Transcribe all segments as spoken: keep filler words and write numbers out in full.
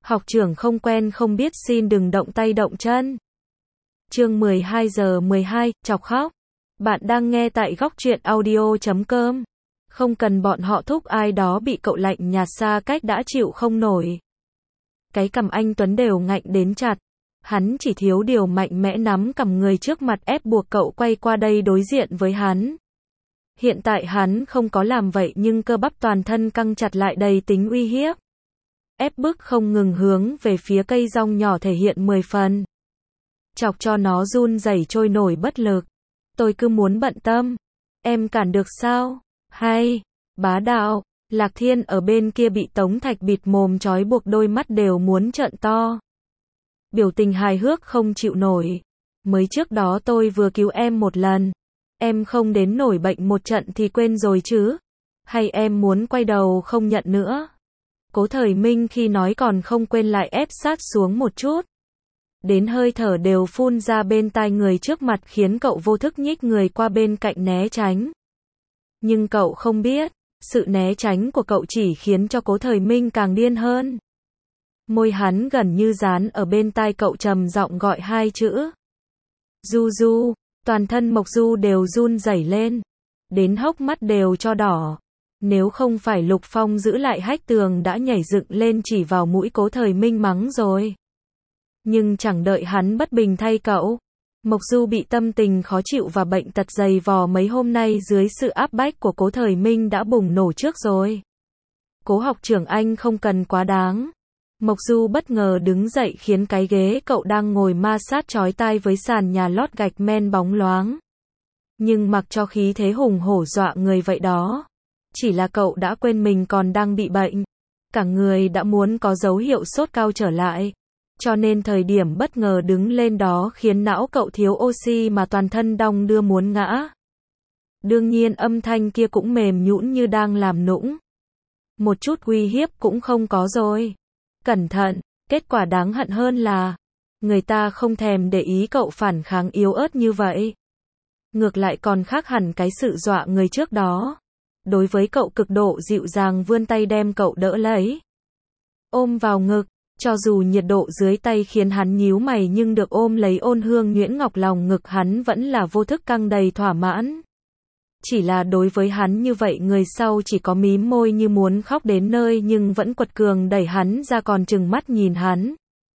Học trưởng không quen không biết xin đừng động tay động chân. Chương mười hai giờ mười hai, chọc khóc. Bạn đang nghe tại góc truyện audio chấm com. Không cần bọn họ thúc ai đó bị cậu lạnh nhạt xa cách đã chịu không nổi. Cái cằm anh Tuấn đều ngạnh đến chặt. Hắn chỉ thiếu điều mạnh mẽ nắm cằm người trước mặt ép buộc cậu quay qua đây đối diện với hắn. Hiện tại hắn không có làm vậy nhưng cơ bắp toàn thân căng chặt lại đầy tính uy hiếp. Ép bức không ngừng hướng về phía cây rong nhỏ thể hiện mười phần. Chọc cho nó run rẩy trôi nổi bất lực. Tôi cứ muốn bận tâm. Em cản được sao? Hay, bá đạo. Lạc Thiên ở bên kia bị Tống Thạch bịt mồm trói buộc đôi mắt đều muốn trợn to. Biểu tình hài hước không chịu nổi. Mới trước đó tôi vừa cứu em một lần. Em không đến nổi bệnh một trận thì quên rồi chứ? Hay em muốn quay đầu không nhận nữa? Cố Thời Minh khi nói còn không quên lại ép sát xuống một chút. Đến hơi thở đều phun ra bên tai người trước mặt khiến cậu vô thức nhích người qua bên cạnh né tránh. Nhưng cậu không biết, sự né tránh của cậu chỉ khiến cho Cố Thời Minh càng điên hơn. Môi hắn gần như dán ở bên tai cậu trầm giọng gọi hai chữ. Du Du, toàn thân Mộc Du đều run rẩy lên. Đến hốc mắt đều cho đỏ. Nếu không phải Lục Phong giữ lại hách tường đã nhảy dựng lên chỉ vào mũi Cố Thời Minh mắng rồi. Nhưng chẳng đợi hắn bất bình thay cậu. Mộc Du bị tâm tình khó chịu và bệnh tật dày vò mấy hôm nay dưới sự áp bách của Cố Thời Minh đã bùng nổ trước rồi. Cố học trưởng anh không cần quá đáng. Mộc Du bất ngờ đứng dậy khiến cái ghế cậu đang ngồi ma sát chói tai với sàn nhà lót gạch men bóng loáng. Nhưng mặc cho khí thế hùng hổ dọa người vậy đó. Chỉ là cậu đã quên mình còn đang bị bệnh. Cả người đã muốn có dấu hiệu sốt cao trở lại. Cho nên thời điểm bất ngờ đứng lên đó khiến não cậu thiếu oxy mà toàn thân đong đưa muốn ngã. Đương nhiên âm thanh kia cũng mềm nhũn như đang làm nũng. Một chút uy hiếp cũng không có rồi. Cẩn thận, kết quả đáng hận hơn là người ta không thèm để ý cậu phản kháng yếu ớt như vậy. Ngược lại còn khác hẳn cái sự dọa người trước đó. Đối với cậu cực độ dịu dàng vươn tay đem cậu đỡ lấy. Ôm vào ngực, cho dù nhiệt độ dưới tay khiến hắn nhíu mày nhưng được ôm lấy ôn hương nhuyễn ngọc lòng ngực hắn vẫn là vô thức căng đầy thỏa mãn. Chỉ là đối với hắn như vậy người sau chỉ có mím môi như muốn khóc đến nơi nhưng vẫn quật cường đẩy hắn ra còn trừng mắt nhìn hắn.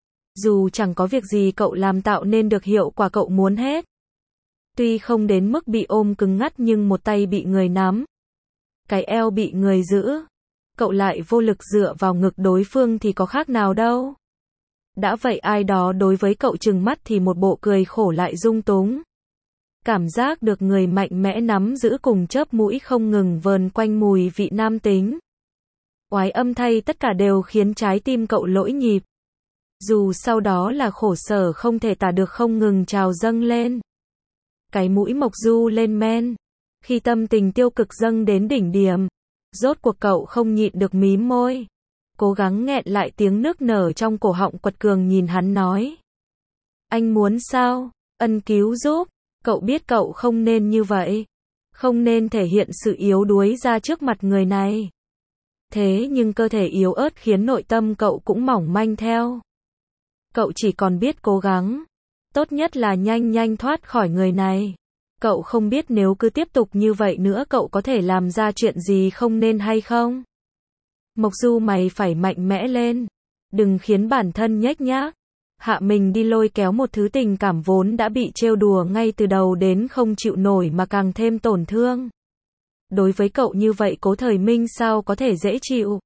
Dù chẳng có việc gì cậu làm tạo nên được hiệu quả cậu muốn hết. Tuy không đến mức bị ôm cứng ngắt nhưng một tay bị người nắm. Cái eo bị người giữ. Cậu lại vô lực dựa vào ngực đối phương thì có khác nào đâu. Đã vậy ai đó đối với cậu trừng mắt thì một bộ cười khổ lại dung túng. Cảm giác được người mạnh mẽ nắm giữ cùng chớp mũi không ngừng vờn quanh mùi vị nam tính. Oái âm thay tất cả đều khiến trái tim cậu lỗi nhịp. Dù sau đó là khổ sở không thể tả được không ngừng trào dâng lên. Cái mũi Mộc Du lên men. Khi tâm tình tiêu cực dâng đến đỉnh điểm. Rốt cuộc cậu không nhịn được mím môi. Cố gắng nghẹn lại tiếng nức nở trong cổ họng quật cường nhìn hắn nói. Anh muốn sao? Ân cứu giúp. Cậu biết cậu không nên như vậy. Không nên thể hiện sự yếu đuối ra trước mặt người này. Thế nhưng cơ thể yếu ớt khiến nội tâm cậu cũng mỏng manh theo. Cậu chỉ còn biết cố gắng. Tốt nhất là nhanh nhanh thoát khỏi người này. Cậu không biết nếu cứ tiếp tục như vậy nữa cậu có thể làm ra chuyện gì không nên hay không? Mộc Du mày phải mạnh mẽ lên. Đừng khiến bản thân nhếch nhác. Hạ mình đi lôi kéo một thứ tình cảm vốn đã bị trêu đùa ngay từ đầu đến không chịu nổi mà càng thêm tổn thương. Đối với cậu như vậy Cố Thời Minh sao có thể dễ chịu?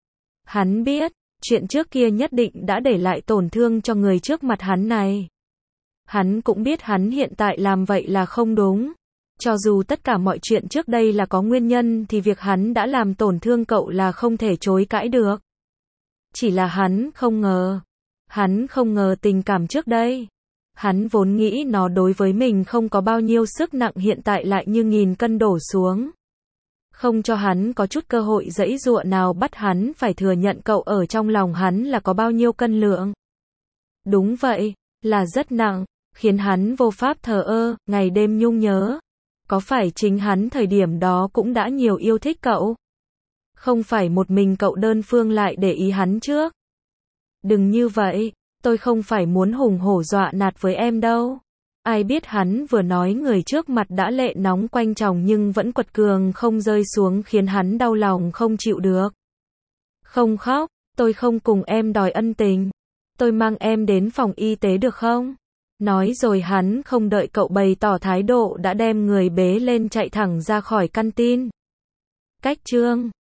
Hắn biết, chuyện trước kia nhất định đã để lại tổn thương cho người trước mặt hắn này. Hắn cũng biết hắn hiện tại làm vậy là không đúng. Cho dù tất cả mọi chuyện trước đây là có nguyên nhân thì việc hắn đã làm tổn thương cậu là không thể chối cãi được. Chỉ là hắn không ngờ. Hắn không ngờ tình cảm trước đây. Hắn vốn nghĩ nó đối với mình không có bao nhiêu sức nặng hiện tại lại như nghìn cân đổ xuống. Không cho hắn có chút cơ hội giãy giụa nào bắt hắn phải thừa nhận cậu ở trong lòng hắn là có bao nhiêu cân lượng. Đúng vậy, là rất nặng. Khiến hắn vô pháp thờ ơ, ngày đêm nhung nhớ. Có phải chính hắn thời điểm đó cũng đã nhiều yêu thích cậu? Không phải một mình cậu đơn phương lại để ý hắn trước. Đừng như vậy, tôi không phải muốn hùng hổ dọa nạt với em đâu. Ai biết hắn vừa nói người trước mặt đã lệ nóng quanh tròng nhưng vẫn quật cường không rơi xuống khiến hắn đau lòng không chịu được. Không khóc, tôi không cùng em đòi ân tình. Tôi mang em đến phòng y tế được không? Nói rồi hắn không đợi cậu bày tỏ thái độ đã đem người bế lên chạy thẳng ra khỏi căn tin. Cách chương